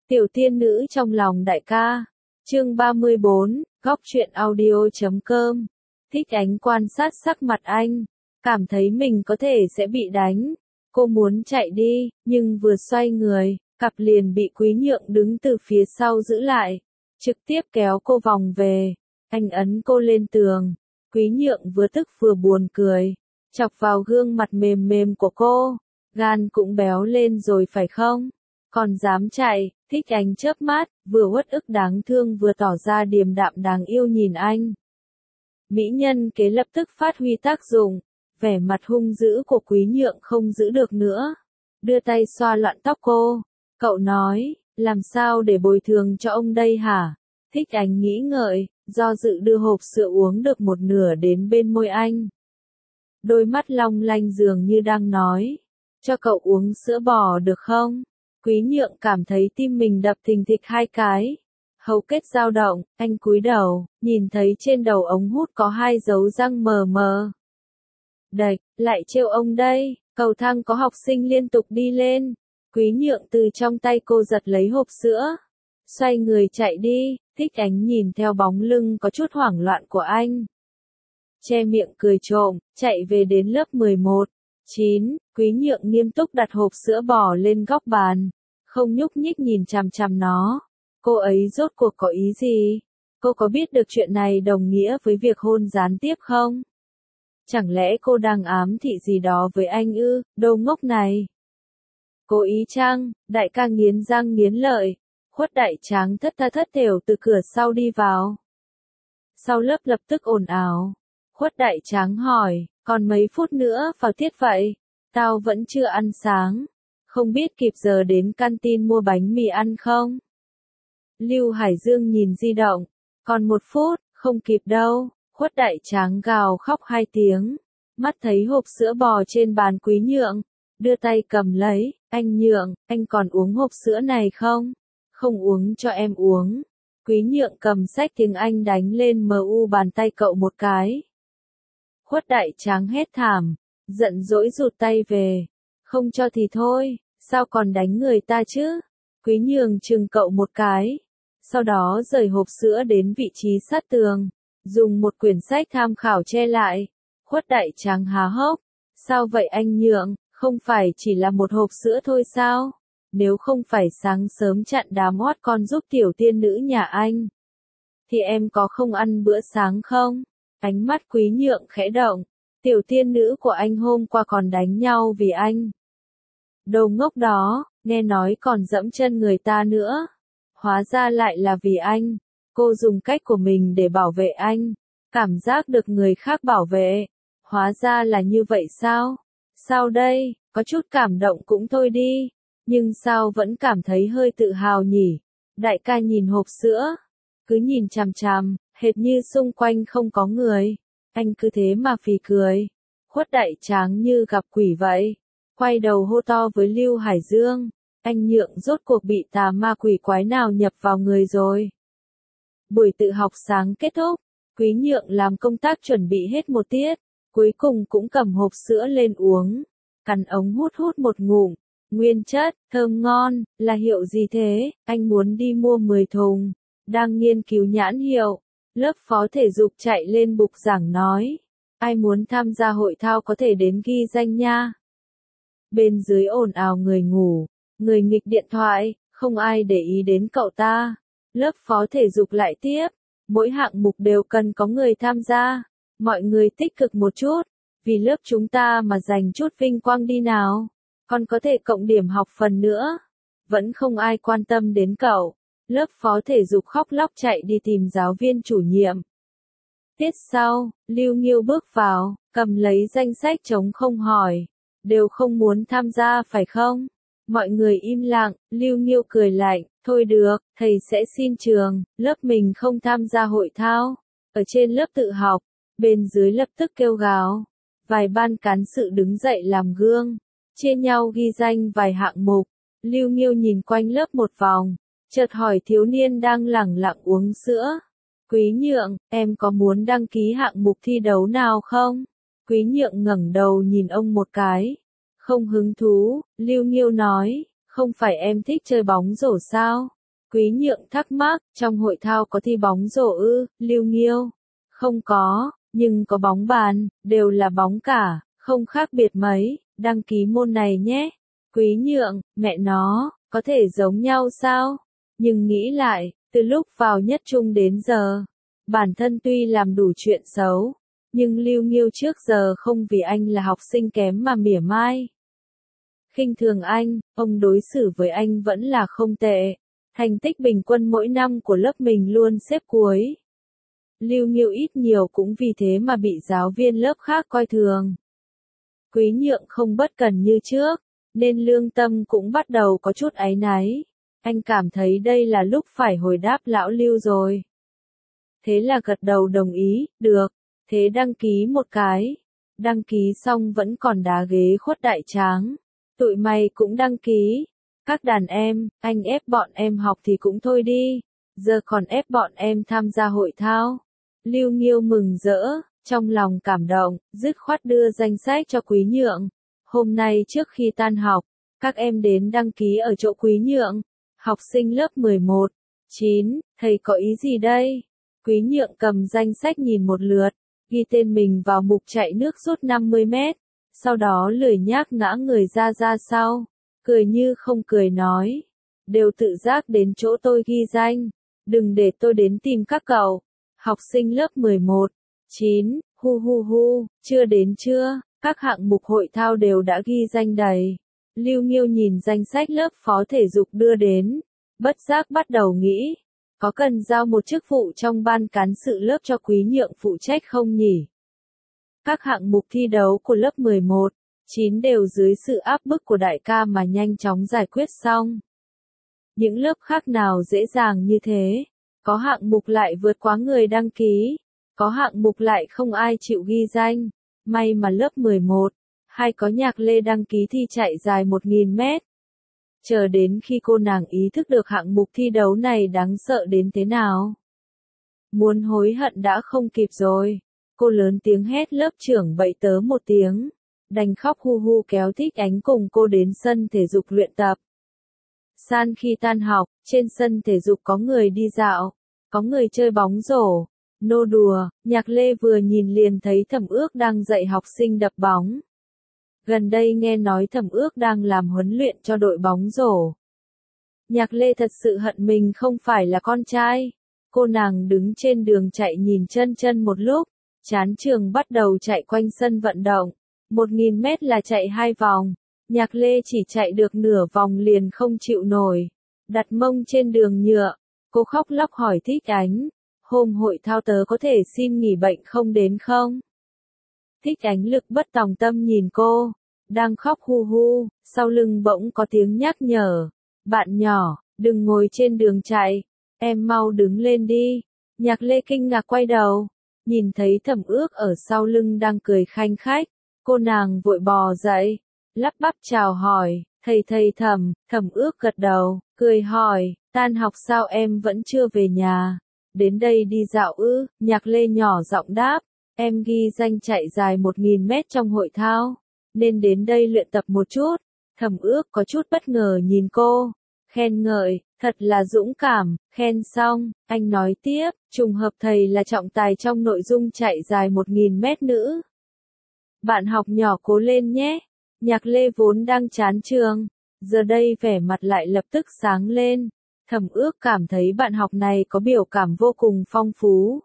Tiểu tiên nữ trong lòng đại ca. Chương 34, góc truyện audio.com. Thích Ánh quan sát sắc mặt anh, cảm thấy mình có thể sẽ bị đánh. Cô muốn chạy đi, nhưng vừa xoay người, cặp liền bị Quý Nhượng đứng từ phía sau giữ lại, trực tiếp kéo cô vòng về. Anh ấn cô lên tường. Quý Nhượng vừa tức vừa buồn cười, chọc vào gương mặt mềm mềm của cô. Gan cũng béo lên rồi phải không? Còn dám chạy. Thích Ánh chớp mắt, vừa uất ức đáng thương vừa tỏ ra điềm đạm đáng yêu nhìn anh. Mỹ nhân kế lập tức phát huy tác dụng, vẻ mặt hung dữ của Quý Nhượng không giữ được nữa. Đưa tay xoa loạn tóc cô. Cậu nói, làm sao để bồi thường cho ông đây hả? Thích Ánh nghĩ ngợi, do dự đưa hộp sữa uống được một nửa đến bên môi anh. Đôi mắt long lanh dường như đang nói, cho cậu uống sữa bò được không? Quý Nhượng cảm thấy tim mình đập thình thịch hai cái. Hầu kết dao động, anh cúi đầu, nhìn thấy trên đầu ống hút có hai dấu răng mờ mờ. Đạch, lại trêu ông đây, cầu thang có học sinh liên tục đi lên. Quý Nhượng từ trong tay cô giật lấy hộp sữa. Xoay người chạy đi. Thích Ánh nhìn theo bóng lưng có chút hoảng loạn của anh. Che miệng cười trộm, chạy về đến lớp 11. 9, Quý Nhượng nghiêm túc đặt hộp sữa bò lên góc bàn, không nhúc nhích nhìn chằm chằm nó. Cô ấy rốt cuộc có ý gì? Cô có biết được chuyện này đồng nghĩa với việc hôn gián tiếp không? Chẳng lẽ cô đang ám thị gì đó với anh ư, đồ ngốc này? Cố ý chăng? Đại ca nghiến răng nghiến lợi. Khuất Đại Tráng thất tha thất thểu từ cửa sau đi vào. Sau lớp lập tức ồn ào. Khuất Đại Tráng hỏi, còn mấy phút nữa vào tiết vậy? Tao vẫn chưa ăn sáng. Không biết kịp giờ đến canteen mua bánh mì ăn không? Lưu Hải Dương nhìn di động. Còn 1 phút, không kịp đâu. Khuất Đại Tráng gào khóc 2 tiếng. Mắt thấy hộp sữa bò trên bàn Quý Nhượng. Đưa tay cầm lấy. Anh Nhượng, anh còn uống hộp sữa này không? Không uống cho em uống. Quý Nhượng cầm sách tiếng Anh đánh lên mu bàn tay cậu một cái. Khuất Đại Tráng hét thảm, giận dỗi rụt tay về. Không cho thì thôi, sao còn đánh người ta chứ? Quý Nhượng chừng cậu một cái. Sau đó rời hộp sữa đến vị trí sát tường, dùng một quyển sách tham khảo che lại. Khuất Đại Tráng há hốc. Sao vậy anh Nhượng, không phải chỉ là một hộp sữa thôi sao? Nếu không phải sáng sớm chặn đám oát con giúp tiểu tiên nữ nhà anh, thì em có không ăn bữa sáng không? Ánh mắt Quý Nhượng khẽ động. Tiểu tiên nữ của anh hôm qua còn đánh nhau vì anh. Đồ ngốc đó, nghe nói còn dẫm chân người ta nữa. Hóa ra lại là vì anh. Cô dùng cách của mình để bảo vệ anh. Cảm giác được người khác bảo vệ. Hóa ra là như vậy sao? Sao đây, có chút cảm động cũng thôi đi. Nhưng sao vẫn cảm thấy hơi tự hào nhỉ? Đại ca nhìn hộp sữa. Cứ nhìn chằm chằm, hệt như xung quanh không có người. Anh cứ thế mà phì cười. Khuất Đại Tráng như gặp quỷ vậy. Quay đầu hô to với Lưu Hải Dương. Anh Nhượng rốt cuộc bị tà ma quỷ quái nào nhập vào người rồi. Buổi tự học sáng kết thúc. Quý Nhượng làm công tác chuẩn bị hết một tiết. Cuối cùng cũng cầm hộp sữa lên uống. Cắn ống hút hút một ngụm. Nguyên chất, thơm ngon, là hiệu gì thế? Anh muốn đi mua 10 thùng. Đang nghiên cứu nhãn hiệu. Lớp phó thể dục chạy lên bục giảng nói. Ai muốn tham gia hội thao có thể đến ghi danh nha. Bên dưới ồn ào người ngủ, người nghịch điện thoại, không ai để ý đến cậu ta. Lớp phó thể dục lại tiếp. Mỗi hạng mục đều cần có người tham gia. Mọi người tích cực một chút. Vì lớp chúng ta mà giành chút vinh quang đi nào. Còn có thể cộng điểm học phần nữa. Vẫn không ai quan tâm đến cậu. Lớp phó thể dục khóc lóc chạy đi tìm giáo viên chủ nhiệm. Tiết sau, Lưu Nghiêu bước vào, cầm lấy danh sách trống không hỏi. Đều không muốn tham gia phải không? Mọi người im lặng, Lưu Nghiêu cười lạnh. Thôi được, thầy sẽ xin trường, lớp mình không tham gia hội thao. Ở trên lớp tự học, bên dưới lập tức kêu gào. Vài ban cán sự đứng dậy làm gương. Chia nhau ghi danh vài hạng mục. Lưu Nghiêu nhìn quanh lớp một vòng, chợt hỏi thiếu niên đang lẳng lặng uống sữa. Quý Nhượng, em có muốn đăng ký hạng mục thi đấu nào không? Quý Nhượng ngẩng đầu nhìn ông một cái. Không hứng thú, Lưu Nghiêu nói, không phải em thích chơi bóng rổ sao? Quý Nhượng thắc mắc, trong hội thao có thi bóng rổ ư, Lưu Nghiêu? Không có, nhưng có bóng bàn, đều là bóng cả, không khác biệt mấy, đăng ký môn này nhé. Quý Nhượng, mẹ nó, có thể giống nhau sao? Nhưng nghĩ lại, từ lúc vào nhất trung đến giờ, bản thân tuy làm đủ chuyện xấu, nhưng Lưu Nghiêu trước giờ không vì anh là học sinh kém mà mỉa mai. Khinh thường anh, ông đối xử với anh vẫn là không tệ. Thành tích bình quân mỗi năm của lớp mình luôn xếp cuối. Lưu Nghiêu ít nhiều cũng vì thế mà bị giáo viên lớp khác coi thường. Quý Nhượng không bất cần như trước, nên lương tâm cũng bắt đầu có chút áy náy. Anh cảm thấy đây là lúc phải hồi đáp lão Lưu rồi. Thế là gật đầu đồng ý, được, thế đăng ký một cái. Đăng ký xong vẫn còn đá ghế khuất đại tráng. Tụi mày cũng đăng ký. Các đàn em, anh ép bọn em học thì cũng thôi đi, giờ còn ép bọn em tham gia hội thao. Lưu Nghiêu mừng rỡ, trong lòng cảm động, dứt khoát đưa danh sách cho Quý Nhượng. Hôm nay trước khi tan học, các em đến đăng ký ở chỗ Quý Nhượng. Học sinh lớp 11, 9, thầy có ý gì đây? Quý Nhượng cầm danh sách nhìn một lượt, ghi tên mình vào mục chạy nước rút 50 mét, sau đó lười nhác ngã người ra sau. Cười như không cười nói, đều tự giác đến chỗ tôi ghi danh, đừng để tôi đến tìm các cậu. Học sinh lớp 11, 9, hu, chưa đến chưa, các hạng mục hội thao đều đã ghi danh đầy. Lưu Nghiêu nhìn danh sách lớp phó thể dục đưa đến, bất giác bắt đầu nghĩ, có cần giao một chức vụ trong ban cán sự lớp cho Quý Nhượng phụ trách không nhỉ? Các hạng mục thi đấu của lớp 11, 9 đều dưới sự áp bức của đại ca mà nhanh chóng giải quyết xong. Những lớp khác nào dễ dàng như thế, có hạng mục lại vượt quá người đăng ký, có hạng mục lại không ai chịu ghi danh. May mà lớp 11, hay có Nhạc Lê đăng ký thi chạy dài 1.000 mét. Chờ đến khi cô nàng ý thức được hạng mục thi đấu này đáng sợ đến thế nào. Muốn hối hận đã không kịp rồi. Cô lớn tiếng hét lớp trưởng bậy tớ một tiếng. Đành khóc hu kéo Thích Ánh cùng cô đến sân thể dục luyện tập. San khi tan học, trên sân thể dục có người đi dạo, có người chơi bóng rổ, nô đùa, Nhạc Lê vừa nhìn liền thấy Thẩm Ước đang dạy học sinh đập bóng. Gần đây nghe nói Thẩm Ước đang làm huấn luyện cho đội bóng rổ. Nhạc Lê thật sự hận mình không phải là con trai. Cô nàng đứng trên đường chạy nhìn chân một lúc, chán trường bắt đầu chạy quanh sân vận động. 1.000 mét là chạy 2 vòng. Nhạc Lê chỉ chạy được nửa vòng liền không chịu nổi. Đặt mông trên đường nhựa. Cô khóc lóc hỏi Thích Ánh. Hôm hội thao tớ có thể xin nghỉ bệnh không đến không? Thích Ánh lực bất tòng tâm nhìn cô. Đang khóc hu, sau lưng bỗng có tiếng nhắc nhở. Bạn nhỏ, đừng ngồi trên đường chạy. Em mau đứng lên đi. Nhạc Lê kinh ngạc quay đầu. Nhìn thấy Thẩm Ước ở sau lưng đang cười khanh khách. Cô nàng vội bò dậy, lắp bắp chào hỏi, thầy Thẩm. Thẩm Ước gật đầu, cười hỏi, tan học sao em vẫn chưa về nhà? Đến đây đi dạo ư? Nhạc Lê nhỏ giọng đáp, em ghi danh chạy dài 1.000 mét trong hội thao, nên đến đây luyện tập một chút. Thẩm Ước có chút bất ngờ nhìn cô, khen ngợi, thật là dũng cảm. Khen xong, anh nói tiếp, trùng hợp thầy là trọng tài trong nội dung chạy dài 1.000 mét nữ. Bạn học nhỏ cố lên nhé. Nhạc Lê vốn đang chán trường, giờ đây vẻ mặt lại lập tức sáng lên. Thẩm Ước cảm thấy bạn học này có biểu cảm vô cùng phong phú.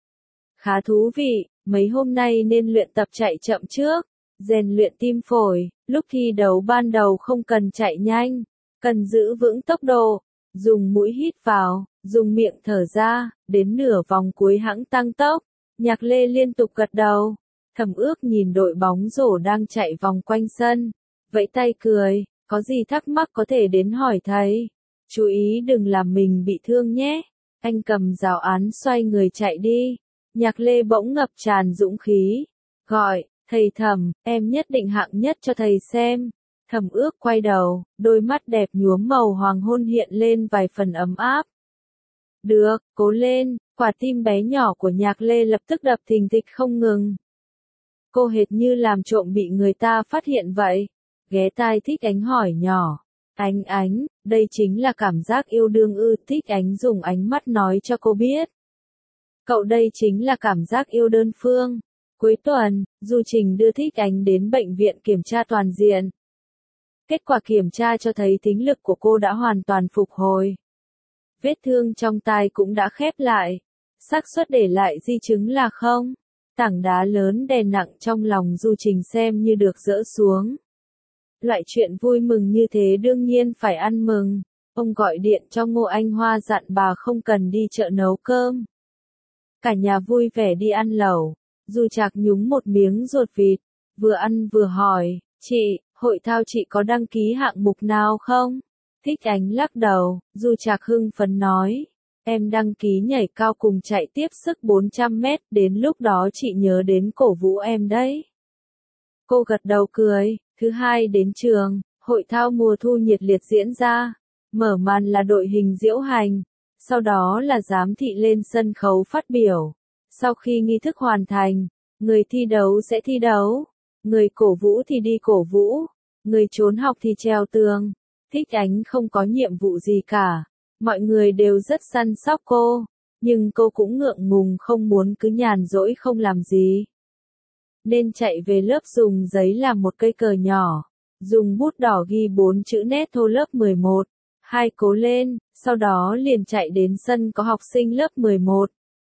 Khá thú vị, mấy hôm nay nên luyện tập chạy chậm trước, rèn luyện tim phổi, lúc thi đấu ban đầu không cần chạy nhanh, cần giữ vững tốc độ, dùng mũi hít vào, dùng miệng thở ra, đến nửa vòng cuối hãng tăng tốc. Nhạc Lê liên tục gật đầu. Thẩm Ước nhìn đội bóng rổ đang chạy vòng quanh sân, vẫy tay cười, có gì thắc mắc có thể đến hỏi thầy. Chú ý đừng làm mình bị thương nhé. Anh cầm giáo án xoay người chạy đi. Nhạc Lê bỗng ngập tràn dũng khí, gọi, thầy Thẩm, em nhất định hạng nhất cho thầy xem. Thẩm Ước quay đầu, đôi mắt đẹp nhuốm màu hoàng hôn hiện lên vài phần ấm áp. Được, cố lên. Quả tim bé nhỏ của Nhạc Lê lập tức đập thình thịch không ngừng. Cô hệt như làm trộm bị người ta phát hiện vậy. Ghé tai Thích Ánh hỏi nhỏ, Ánh, đây chính là cảm giác yêu đương ư? Thích Ánh dùng ánh mắt nói cho cô biết. Cậu đây chính là cảm giác yêu đơn phương. Cuối tuần, Du Trình đưa Thích Ánh đến bệnh viện kiểm tra toàn diện. Kết quả kiểm tra cho thấy thính lực của cô đã hoàn toàn phục hồi. Vết thương trong tai cũng đã khép lại. Xác suất để lại di chứng là không. Tảng đá lớn đè nặng trong lòng Du Trình xem như được dỡ xuống. Loại chuyện vui mừng như thế đương nhiên phải ăn mừng. Ông gọi điện cho Ngô Anh Hoa dặn bà không cần đi chợ nấu cơm. Cả nhà vui vẻ đi ăn lẩu. Du Trạc nhúng một miếng ruột vịt, vừa ăn vừa hỏi, chị, hội thao chị có đăng ký hạng mục nào không? Thích Ánh lắc đầu, Du Trạc hưng phấn nói, em đăng ký nhảy cao cùng chạy tiếp sức 400 mét, đến lúc đó chị nhớ đến cổ vũ em đấy. Cô gật đầu cười. Thứ hai đến trường, hội thao mùa thu nhiệt liệt diễn ra. Mở màn là đội hình diễu hành, sau đó là giám thị lên sân khấu phát biểu. Sau khi nghi thức hoàn thành, người thi đấu sẽ thi đấu, người cổ vũ thì đi cổ vũ, người trốn học thì trèo tường. Thích Ánh không có nhiệm vụ gì cả, mọi người đều rất săn sóc cô, nhưng cô cũng ngượng ngùng không muốn cứ nhàn rỗi không làm gì. Nên chạy về lớp dùng giấy làm một cây cờ nhỏ, dùng bút đỏ ghi 4 chữ nét thô lớp 11, 2 cố lên, sau đó liền chạy đến sân có học sinh lớp 11.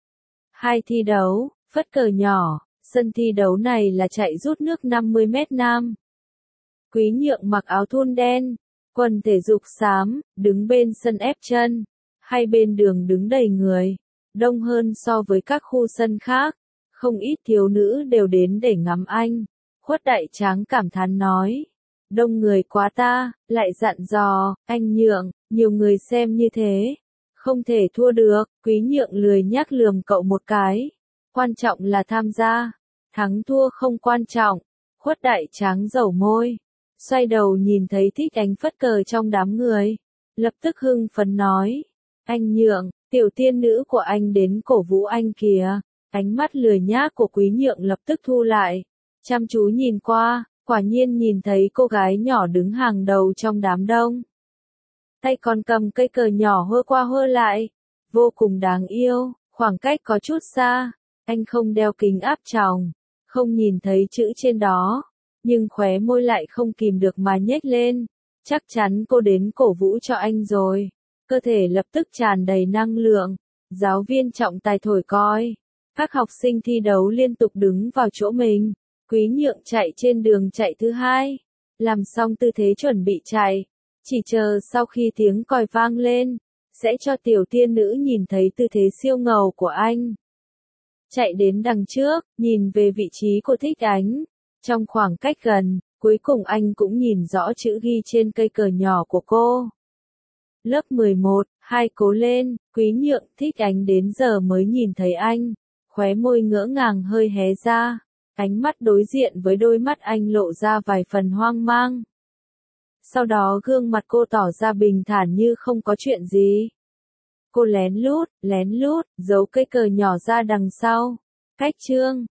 2 thi đấu, phất cờ nhỏ, sân thi đấu này là chạy rút nước 50 mét nam. Quý Nhượng mặc áo thun đen, quần thể dục xám, đứng bên sân ép chân, hai bên đường đứng đầy người, đông hơn so với các khu sân khác. Không ít thiếu nữ đều đến để ngắm anh. Khuất Đại Tráng cảm thán nói. Đông người quá ta, lại dặn dò, anh Nhượng, nhiều người xem như thế. Không thể thua được, Quý Nhượng lười nhắc lườm cậu một cái. Quan trọng là tham gia. Thắng thua không quan trọng. Khuất Đại Tráng dẩu môi. Xoay đầu nhìn thấy Thích Ánh phất cờ trong đám người. Lập tức hưng phấn nói. Anh Nhượng, tiểu tiên nữ của anh đến cổ vũ anh kìa. Ánh mắt lười nhác của Quý Nhượng lập tức thu lại, chăm chú nhìn qua, quả nhiên nhìn thấy cô gái nhỏ đứng hàng đầu trong đám đông. Tay còn cầm cây cờ nhỏ hơ qua hơ lại, vô cùng đáng yêu, khoảng cách có chút xa, anh không đeo kính áp tròng, không nhìn thấy chữ trên đó, nhưng khóe môi lại không kìm được mà nhếch lên, chắc chắn cô đến cổ vũ cho anh rồi, cơ thể lập tức tràn đầy năng lượng, giáo viên trọng tài thổi còi. Các học sinh thi đấu liên tục đứng vào chỗ mình. Quý Nhượng chạy trên đường chạy thứ hai. Làm xong tư thế chuẩn bị chạy. Chỉ chờ sau khi tiếng còi vang lên, sẽ cho tiểu tiên nữ nhìn thấy tư thế siêu ngầu của anh. Chạy đến đằng trước, nhìn về vị trí của Thích Ánh. Trong khoảng cách gần, cuối cùng anh cũng nhìn rõ chữ ghi trên cây cờ nhỏ của cô. Lớp 11, 2 cố lên, Quý Nhượng, Thích Ánh đến giờ mới nhìn thấy anh. Khóe môi ngỡ ngàng hơi hé ra, ánh mắt đối diện với đôi mắt anh lộ ra vài phần hoang mang. Sau đó gương mặt cô tỏ ra bình thản như không có chuyện gì. Cô lén lút, giấu cây cờ nhỏ ra đằng sau. Cách chương